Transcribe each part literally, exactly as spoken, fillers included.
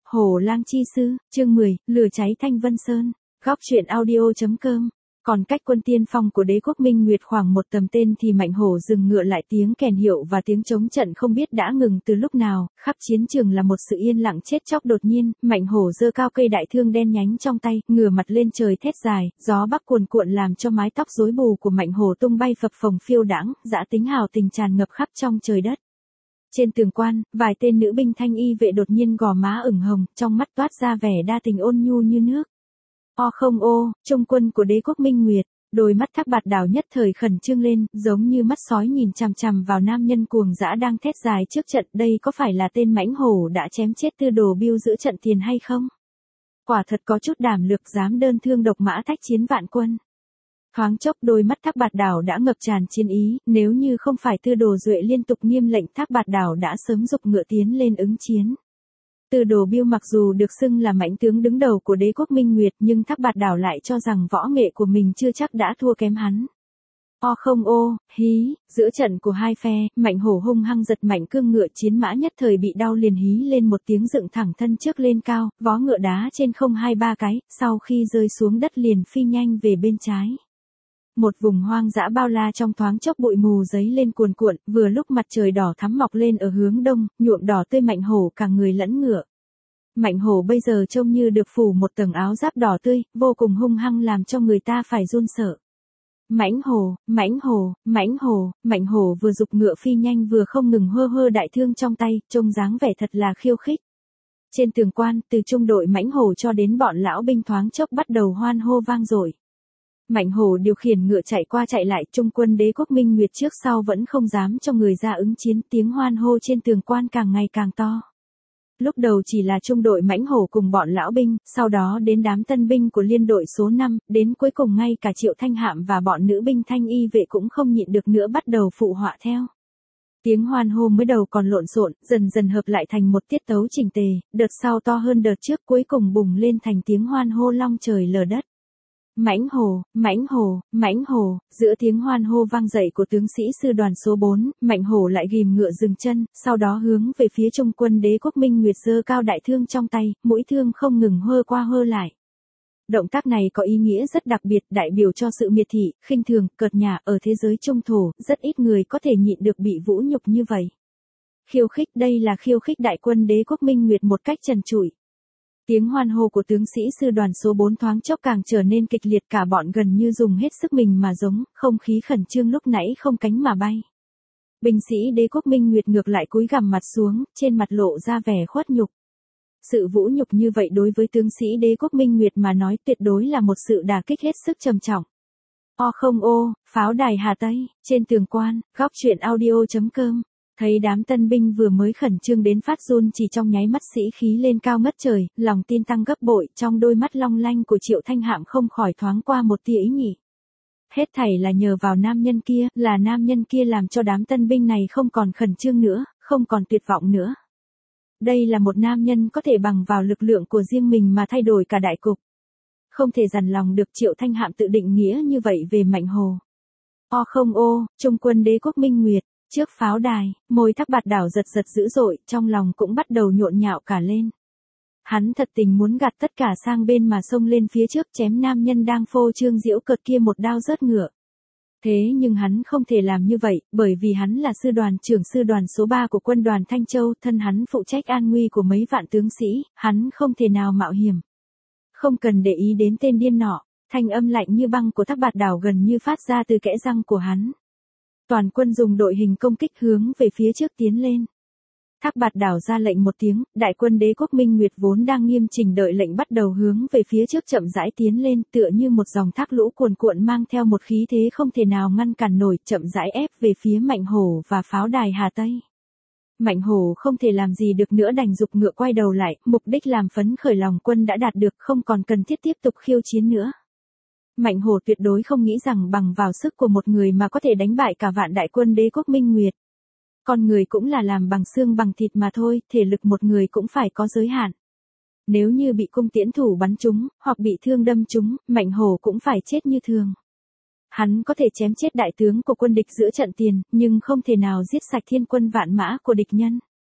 Hổ Lang chi sư, chương mười, lửa cháy Thanh Vân Sơn. Góc truyện audio.com. Còn cách quân tiên phong của đế quốc Minh Nguyệt khoảng một tầm tên thì Mạnh Hổ dừng ngựa lại, tiếng kèn hiệu và tiếng chống trận không biết đã ngừng từ lúc nào, khắp chiến trường là một sự yên lặng chết chóc. Đột nhiên, Mạnh Hổ giơ cao cây đại thương đen nhánh trong tay, ngửa mặt lên trời thét dài, gió bắc cuồn cuộn làm cho mái tóc rối bù của Mạnh Hổ tung bay phập phồng phiêu đãng, dã tính hào tình tràn ngập khắp trong trời đất. Trên tường quan, vài tên nữ binh thanh y vệ đột nhiên gò má ửng hồng, trong mắt toát ra vẻ đa tình ôn nhu như nước. O không ô, trung quân của đế quốc Minh Nguyệt, đôi mắt Thác Bạt Đảo nhất thời khẩn trương lên, giống như mắt sói nhìn chằm chằm vào nam nhân cuồng dã đang thét dài trước trận. Đây có phải là tên mãnh hổ đã chém chết Tư Đồ Biêu giữa trận tiền hay không? Quả thật có chút đảm lược, dám đơn thương độc mã thách chiến vạn quân. Thoáng chốc đôi mắt Thác Bạt Đảo đã ngập tràn chiến ý, nếu như không phải Tư Đồ Duệ liên tục nghiêm lệnh, Thác Bạt Đảo đã sớm giục ngựa tiến lên ứng chiến. Tư Đồ Biêu mặc dù được xưng là mãnh tướng đứng đầu của đế quốc Minh Nguyệt, nhưng Thác Bạt Đảo lại cho rằng võ nghệ của mình chưa chắc đã thua kém hắn. O không ô, hí, giữa trận của hai phe, Mạnh Hổ hung hăng giật mạnh cương ngựa, chiến mã nhất thời bị đau liền hí lên một tiếng dựng thẳng thân trước lên cao, vó ngựa đá trên không hai ba cái, sau khi rơi xuống đất liền phi nhanh về bên trái. Một vùng hoang dã bao la trong thoáng chốc bụi mù giấy lên cuồn cuộn, vừa lúc mặt trời đỏ thắm mọc lên ở hướng đông, nhuộm đỏ tươi Mạnh Hổ cả người lẫn ngựa. Mạnh Hổ bây giờ trông như được phủ một tầng áo giáp đỏ tươi, vô cùng hung hăng làm cho người ta phải run sợ. Mãnh Hổ, Mãnh Hổ, Mãnh Hổ, Mạnh Hổ vừa giục ngựa phi nhanh vừa không ngừng hơ hơ đại thương trong tay, trông dáng vẻ thật là khiêu khích. Trên tường quan, từ trung đội Mãnh Hổ cho đến bọn lão binh thoáng chốc bắt đầu hoan hô vang dội. Mạnh Hổ điều khiển ngựa chạy qua chạy lại, trung quân đế quốc Minh Nguyệt trước sau vẫn không dám cho người ra ứng chiến, tiếng hoan hô trên tường quan càng ngày càng to. Lúc đầu chỉ là trung đội Mãnh Hổ cùng bọn lão binh, sau đó đến đám tân binh của liên đội số năm, đến cuối cùng ngay cả Triệu Thanh Hạm và bọn nữ binh thanh y vệ cũng không nhịn được nữa bắt đầu phụ họa theo. Tiếng hoan hô mới đầu còn lộn xộn, dần dần hợp lại thành một tiết tấu chỉnh tề, đợt sau to hơn đợt trước, cuối cùng bùng lên thành tiếng hoan hô long trời lở đất. Mãnh Hổ, Mãnh Hổ, Mãnh Hổ, giữa tiếng hoan hô vang dậy của tướng sĩ sư đoàn số bốn, Mạnh Hổ lại ghim ngựa dừng chân, sau đó hướng về phía trung quân đế quốc Minh Nguyệt giơ cao đại thương trong tay, mũi thương không ngừng hơ qua hơ lại. Động tác này có ý nghĩa rất đặc biệt, đại biểu cho sự miệt thị, khinh thường, cợt nhả. Ở thế giới trung thổ, rất ít người có thể nhịn được bị vũ nhục như vậy. Khiêu khích, đây là khiêu khích đại quân đế quốc Minh Nguyệt một cách trần trụi. Tiếng hoan hô của tướng sĩ sư đoàn số bốn thoáng chốc càng trở nên kịch liệt, cả bọn gần như dùng hết sức mình mà giống, không khí khẩn trương lúc nãy không cánh mà bay. Binh sĩ đế quốc Minh Nguyệt ngược lại cúi gằm mặt xuống, trên mặt lộ ra vẻ khuất nhục. Sự vũ nhục như vậy đối với tướng sĩ đế quốc Minh Nguyệt mà nói tuyệt đối là một sự đả kích hết sức trầm trọng. O không ô, pháo đài Hà Tây, trên tường quan, góc truyện audio.com. Thấy đám tân binh vừa mới khẩn trương đến phát run, chỉ trong nháy mắt sĩ khí lên cao ngất trời, lòng tin tăng gấp bội, trong đôi mắt long lanh của Triệu Thanh Hạm không khỏi thoáng qua một tia ý nhị. Hết thảy là nhờ vào nam nhân kia, là nam nhân kia làm cho đám tân binh này không còn khẩn trương nữa, không còn tuyệt vọng nữa. Đây là một nam nhân có thể bằng vào lực lượng của riêng mình mà thay đổi cả đại cục. Không thể dằn lòng được, Triệu Thanh Hạm tự định nghĩa như vậy về Mạnh Hổ. O không ô, trung quân đế quốc Minh Nguyệt. Trước pháo đài, môi Thác Bạt Đảo giật giật dữ dội, trong lòng cũng bắt đầu nhộn nhạo cả lên. Hắn thật tình muốn gạt tất cả sang bên mà xông lên phía trước, chém nam nhân đang phô trương giễu cợt kia một đao rớt ngựa. Thế nhưng hắn không thể làm như vậy, bởi vì hắn là sư đoàn trưởng sư đoàn số ba của quân đoàn Thanh Châu, thân hắn phụ trách an nguy của mấy vạn tướng sĩ, hắn không thể nào mạo hiểm. Không cần để ý đến tên điên nọ, thanh âm lạnh như băng của Thác Bạt Đảo gần như phát ra từ kẽ răng của hắn. Toàn quân dùng đội hình công kích hướng về phía trước tiến lên. Thác Bạt Đảo ra lệnh một tiếng, đại quân đế quốc Minh Nguyệt vốn đang nghiêm chỉnh đợi lệnh bắt đầu hướng về phía trước chậm rãi tiến lên, tựa như một dòng thác lũ cuồn cuộn mang theo một khí thế không thể nào ngăn cản nổi, chậm rãi ép về phía Mạnh Hổ và pháo đài Hà Tây. Mạnh Hổ không thể làm gì được nữa, đành giục ngựa quay đầu lại, mục đích làm phấn khởi lòng quân đã đạt được, không còn cần thiết tiếp tục khiêu chiến nữa. Mạnh Hổ tuyệt đối không nghĩ rằng bằng vào sức của một người mà có thể đánh bại cả vạn đại quân đế quốc Minh Nguyệt. Con người cũng là làm bằng xương bằng thịt mà thôi, thể lực một người cũng phải có giới hạn. Nếu như bị cung tiễn thủ bắn trúng, hoặc bị thương đâm trúng, Mạnh Hổ cũng phải chết như thường. Hắn có thể chém chết đại tướng của quân địch giữa trận tiền, nhưng không thể nào giết sạch thiên quân vạn mã của địch nhân.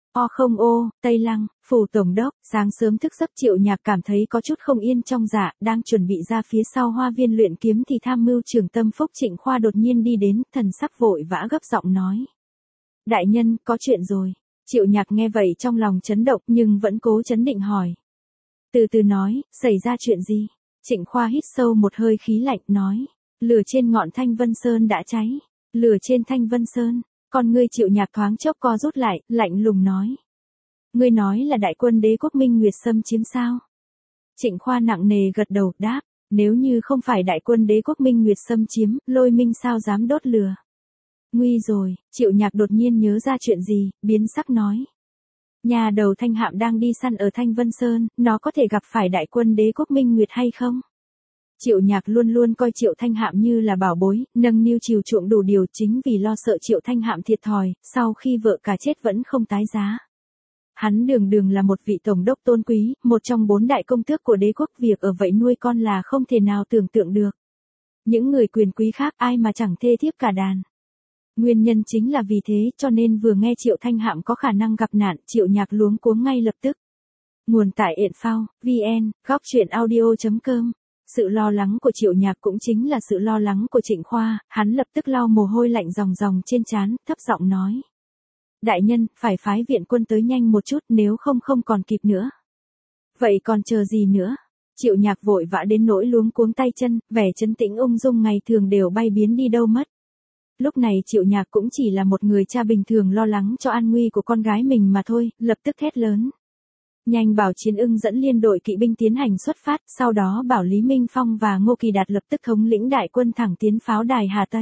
O không ô, Tây Lăng, phủ tổng đốc, sáng sớm thức giấc Triệu Nhạc cảm thấy có chút không yên trong dạ, đang chuẩn bị ra phía sau hoa viên luyện kiếm thì tham mưu trưởng Tâm Phúc Trịnh Khoa đột nhiên đi đến, thần sắc vội vã gấp giọng nói. Đại nhân, có chuyện rồi. Triệu Nhạc nghe vậy trong lòng chấn động nhưng vẫn cố chấn định hỏi. Từ từ nói, xảy ra chuyện gì? Trịnh Khoa hít sâu một hơi khí lạnh nói. Lửa trên ngọn Thanh Vân Sơn đã cháy. Lửa trên Thanh Vân Sơn. Con ngươi Triệu Nhạc thoáng chốc co rút lại, lạnh lùng nói. Ngươi nói là đại quân Đế quốc Minh Nguyệt xâm chiếm sao? Trịnh Khoa nặng nề gật đầu, đáp. Nếu như không phải đại quân Đế quốc Minh Nguyệt xâm chiếm, Lôi Minh sao dám đốt lửa? Nguy rồi, Triệu Nhạc đột nhiên nhớ ra chuyện gì, biến sắc nói. Nhà đầu Thanh Hạm đang đi săn ở Thanh Vân Sơn, nó có thể gặp phải đại quân Đế quốc Minh Nguyệt hay không? Triệu Nhạc luôn luôn coi Triệu Thanh Hạm như là bảo bối, nâng niu chiều chuộng đủ điều chính vì lo sợ Triệu Thanh Hạm thiệt thòi, sau khi vợ cả chết vẫn không tái giá. Hắn đường đường là một vị tổng đốc tôn quý, một trong bốn đại công tước của đế quốc, việc ở vậy nuôi con là không thể nào tưởng tượng được. Những người quyền quý khác ai mà chẳng thê thiếp cả đàn. Nguyên nhân chính là vì thế cho nên vừa nghe Triệu Thanh Hạm có khả năng gặp nạn, Triệu Nhạc luống cuống ngay lập tức. Nguồn tải ện phao, vn, góc truyện audio chấm com. Sự lo lắng của Triệu Nhạc cũng chính là sự lo lắng của Trịnh Khoa, hắn lập tức lau mồ hôi lạnh ròng ròng trên trán, thấp giọng nói. Đại nhân, phải phái viện quân tới nhanh một chút nếu không không còn kịp nữa. Vậy còn chờ gì nữa? Triệu Nhạc vội vã đến nỗi luống cuống tay chân, vẻ trấn tĩnh ung dung ngày thường đều bay biến đi đâu mất. Lúc này Triệu Nhạc cũng chỉ là một người cha bình thường lo lắng cho an nguy của con gái mình mà thôi, lập tức thét lớn. Nhanh bảo Chiến Ưng dẫn liên đội kỵ binh tiến hành xuất phát, sau đó bảo Lý Minh Phong và Ngô Kỳ Đạt lập tức thống lĩnh đại quân thẳng tiến pháo đài Hà Tây.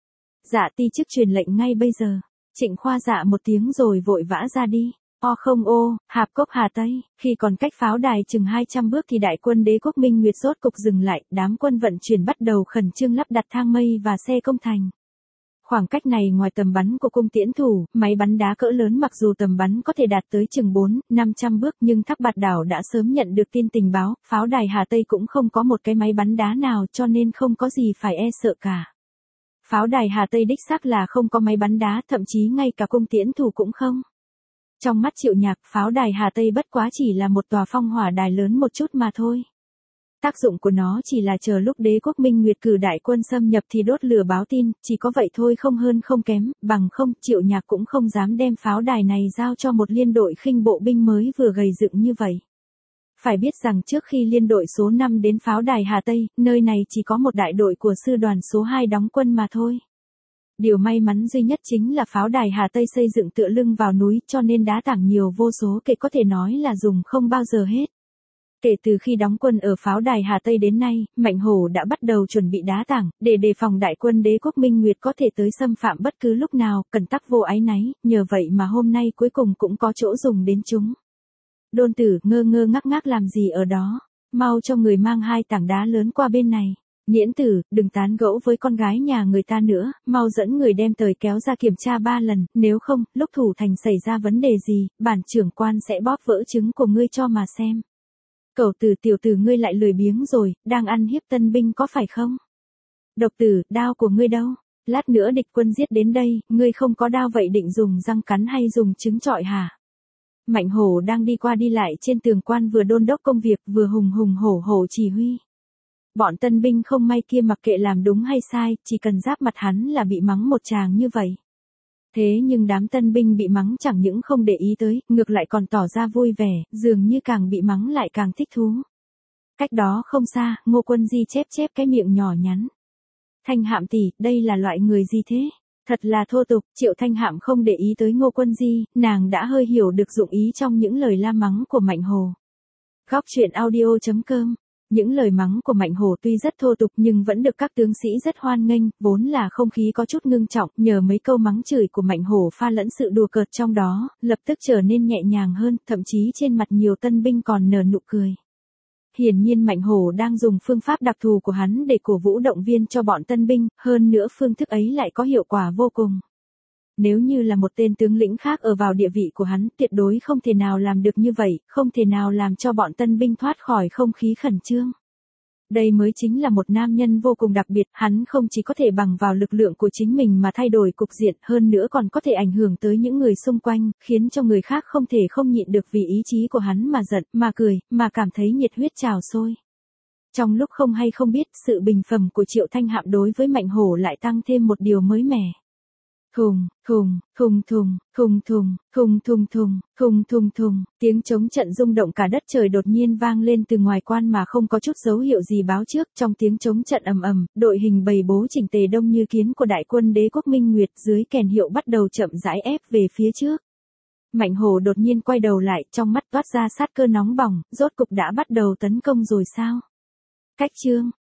Dạ ti chức truyền lệnh ngay bây giờ. Trịnh Khoa dạ một tiếng rồi vội vã ra đi. O không ô, Hạp Cốc Hà Tây, khi còn cách pháo đài chừng hai trăm bước thì đại quân Đế quốc Minh Nguyệt rốt cục dừng lại, đám quân vận chuyển bắt đầu khẩn trương lắp đặt thang mây và xe công thành. Khoảng cách này ngoài tầm bắn của cung tiễn thủ, máy bắn đá cỡ lớn mặc dù tầm bắn có thể đạt tới chừng bốn, năm trăm bước nhưng Thác Bạt Đảo đã sớm nhận được tin tình báo, pháo đài Hà Tây cũng không có một cái máy bắn đá nào cho nên không có gì phải e sợ cả. Pháo đài Hà Tây đích xác là không có máy bắn đá, thậm chí ngay cả cung tiễn thủ cũng không. Trong mắt Triệu Nhạc, pháo đài Hà Tây bất quá chỉ là một tòa phong hỏa đài lớn một chút mà thôi. Tác dụng của nó chỉ là chờ lúc Đế quốc Minh Nguyệt cử đại quân xâm nhập thì đốt lửa báo tin, chỉ có vậy thôi không hơn không kém, bằng không Triệu Nhạc cũng không dám đem pháo đài này giao cho một liên đội khinh bộ binh mới vừa gầy dựng như vậy. Phải biết rằng trước khi liên đội số năm đến pháo đài Hà Tây, nơi này chỉ có một đại đội của sư đoàn số hai đóng quân mà thôi. Điều may mắn duy nhất chính là pháo đài Hà Tây xây dựng tựa lưng vào núi cho nên đá tảng nhiều vô số kể có thể nói là dùng không bao giờ hết. Kể từ khi đóng quân ở pháo đài Hà Tây đến nay, Mạnh Hổ đã bắt đầu chuẩn bị đá tảng, để đề phòng đại quân Đế quốc Minh Nguyệt có thể tới xâm phạm bất cứ lúc nào, cần tắc vô áy náy, nhờ vậy mà hôm nay cuối cùng cũng có chỗ dùng đến chúng. Đôn Tử ngơ ngơ ngác ngác làm gì ở đó, mau cho người mang hai tảng đá lớn qua bên này. Nhiễn Tử, đừng tán gẫu với con gái nhà người ta nữa, mau dẫn người đem tời kéo ra kiểm tra ba lần, nếu không, lúc thủ thành xảy ra vấn đề gì, bản trưởng quan sẽ bóp vỡ trứng của ngươi cho mà xem. Cẩu Tử tiểu tử ngươi lại lười biếng rồi, đang ăn hiếp tân binh có phải không? Độc Tử, đao của ngươi đâu? Lát nữa địch quân giết đến đây, ngươi không có đao vậy định dùng răng cắn hay dùng trứng trọi hả? Mạnh Hổ đang đi qua đi lại trên tường quan vừa đôn đốc công việc vừa hùng hùng hổ hổ chỉ huy. Bọn tân binh không may kia mặc kệ làm đúng hay sai, chỉ cần giáp mặt hắn là bị mắng một tràng như vậy. Thế nhưng đám tân binh bị mắng chẳng những không để ý tới, ngược lại còn tỏ ra vui vẻ, dường như càng bị mắng lại càng thích thú. Cách đó không xa, Ngô Quân Di chép chép cái miệng nhỏ nhắn. Thanh Hạm tỷ, đây là loại người gì thế? Thật là thô tục, Triệu Thanh Hạm không để ý tới Ngô Quân Di, nàng đã hơi hiểu được dụng ý trong những lời la mắng của Mạnh Hồ. Góc truyện audio chấm com. Những lời mắng của Mạnh Hổ tuy rất thô tục nhưng vẫn được các tướng sĩ rất hoan nghênh, vốn là không khí có chút ngưng trọng, nhờ mấy câu mắng chửi của Mạnh Hổ pha lẫn sự đùa cợt trong đó, lập tức trở nên nhẹ nhàng hơn, thậm chí trên mặt nhiều tân binh còn nở nụ cười. Hiển nhiên Mạnh Hổ đang dùng phương pháp đặc thù của hắn để cổ vũ động viên cho bọn tân binh, hơn nữa phương thức ấy lại có hiệu quả vô cùng. Nếu như là một tên tướng lĩnh khác ở vào địa vị của hắn, tuyệt đối không thể nào làm được như vậy, không thể nào làm cho bọn tân binh thoát khỏi không khí khẩn trương. Đây mới chính là một nam nhân vô cùng đặc biệt, hắn không chỉ có thể bằng vào lực lượng của chính mình mà thay đổi cục diện, hơn nữa còn có thể ảnh hưởng tới những người xung quanh, khiến cho người khác không thể không nhịn được vì ý chí của hắn mà giận, mà cười, mà cảm thấy nhiệt huyết trào sôi. Trong lúc không hay không biết, sự bình phẩm của Triệu Thanh Hạm đối với Mạnh Hổ lại tăng thêm một điều mới mẻ. Thùng, thùng, thùng thùng, thùng thùng, thùng thùng thùng, thùng thùng thùng, tiếng trống trận rung động cả đất trời đột nhiên vang lên từ ngoài quan mà không có chút dấu hiệu gì báo trước. Trong tiếng trống trận ầm ầm, đội hình bầy bố chỉnh tề đông như kiến của đại quân Đế quốc Minh Nguyệt dưới kèn hiệu bắt đầu chậm rãi ép về phía trước. Mạnh Hổ đột nhiên quay đầu lại, trong mắt toát ra sát cơ nóng bỏng, rốt cục đã bắt đầu tấn công rồi sao? Cách chương